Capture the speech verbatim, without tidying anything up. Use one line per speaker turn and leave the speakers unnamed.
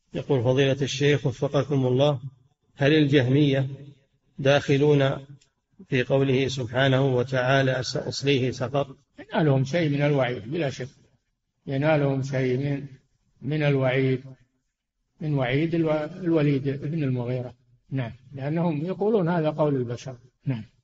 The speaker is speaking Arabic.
يقول فضيلة الشيخ وفقكم الله، هل الجهمية داخلون في قوله سبحانه وتعالى سأصليه سقر؟
ينالهم شيء من الوعيد بلا شك، ينالهم شيء من من الوعيد، من وعيد الوليد بن المغيرة. نعم، لأنهم يقولون هذا قول البشر. نعم.